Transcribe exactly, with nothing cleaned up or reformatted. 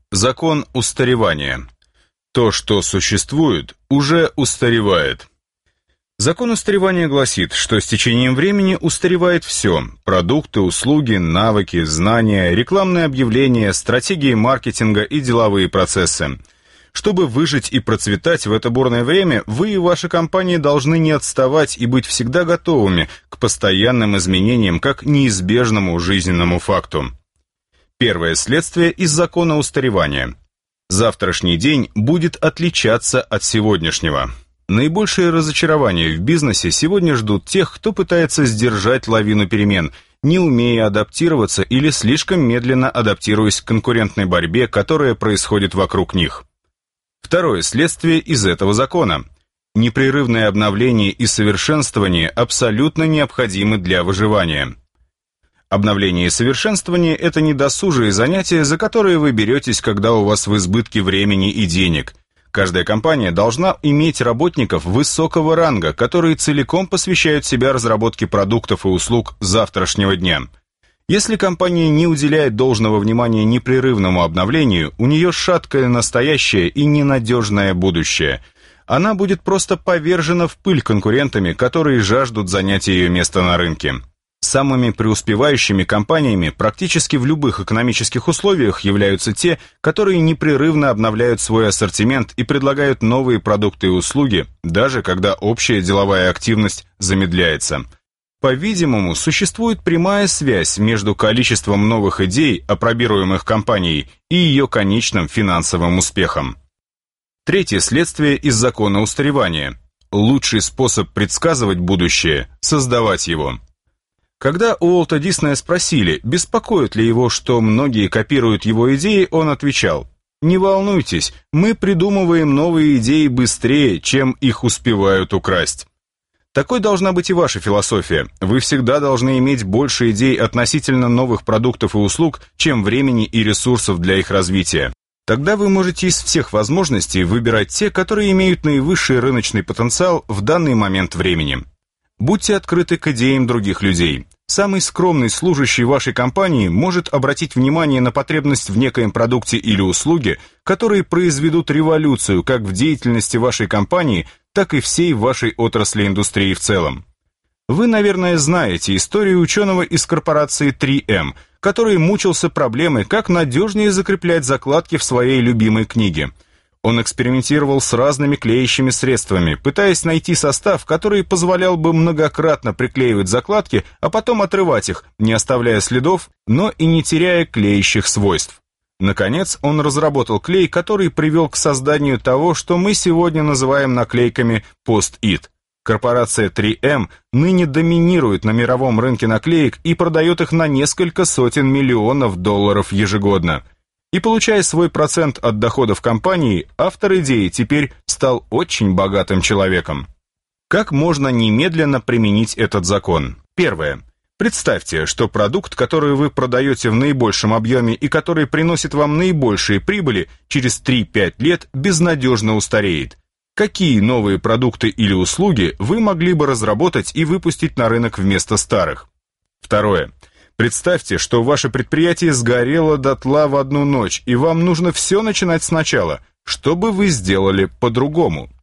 Закон устаревания. То, что существует, уже устаревает. Закон устаревания гласит, что с течением времени устаревает все – продукты, услуги, навыки, знания, рекламные объявления, стратегии маркетинга и деловые процессы. Чтобы выжить и процветать в это бурное время, вы и ваша компания должны не отставать и быть всегда готовыми к постоянным изменениям как неизбежному жизненному факту. Первое следствие из закона устаревания. Завтрашний день будет отличаться от сегодняшнего. Наибольшее разочарование в бизнесе сегодня ждут тех, кто пытается сдержать лавину перемен, не умея адаптироваться или слишком медленно адаптируясь к конкурентной борьбе, которая происходит вокруг них. Второе следствие из этого закона. Непрерывное обновление и совершенствование абсолютно необходимы для выживания. Обновление и совершенствование – это не досужие занятия, за которые вы беретесь, когда у вас в избытке времени и денег. Каждая компания должна иметь работников высокого ранга, которые целиком посвящают себя разработке продуктов и услуг завтрашнего дня. Если компания не уделяет должного внимания непрерывному обновлению, у нее шаткое настоящее и ненадежное будущее. Она будет просто повержена в пыль конкурентами, которые жаждут занять ее место на рынке. Самыми преуспевающими компаниями практически в любых экономических условиях являются те, которые непрерывно обновляют свой ассортимент и предлагают новые продукты и услуги, даже когда общая деловая активность замедляется. По-видимому, существует прямая связь между количеством новых идей, апробируемых компанией, и ее конечным финансовым успехом. Третье следствие из закона устаревания. Лучший способ предсказывать будущее – создавать его. Когда у Уолта Диснея спросили, беспокоит ли его, что многие копируют его идеи, он отвечал: «Не волнуйтесь, мы придумываем новые идеи быстрее, чем их успевают украсть». Такой должна быть и ваша философия. Вы всегда должны иметь больше идей относительно новых продуктов и услуг, чем времени и ресурсов для их развития. Тогда вы можете из всех возможностей выбирать те, которые имеют наивысший рыночный потенциал в данный момент времени. Будьте открыты к идеям других людей. Самый скромный служащий вашей компании может обратить внимание на потребность в некоем продукте или услуге, которые произведут революцию как в деятельности вашей компании, так и всей вашей отрасли индустрии в целом. Вы, наверное, знаете историю ученого из корпорации три эм, который мучился проблемой, как надежнее закреплять закладки в своей любимой книге. Он экспериментировал с разными клеящими средствами, пытаясь найти состав, который позволял бы многократно приклеивать закладки, а потом отрывать их, не оставляя следов, но и не теряя клеящих свойств. Наконец, он разработал клей, который привел к созданию того, что мы сегодня называем наклейками пост-ит. Корпорация три эм ныне доминирует на мировом рынке наклеек и продает их на несколько сотен миллионов долларов ежегодно. И получая свой процент от доходов компании, автор идеи теперь стал очень богатым человеком. Как можно немедленно применить этот закон? Первое. Представьте, что продукт, который вы продаете в наибольшем объеме и который приносит вам наибольшие прибыли, через три-пять лет безнадежно устареет. Какие новые продукты или услуги вы могли бы разработать и выпустить на рынок вместо старых? Второе. Представьте, что ваше предприятие сгорело дотла в одну ночь, и вам нужно все начинать сначала. Что бы вы сделали по-другому?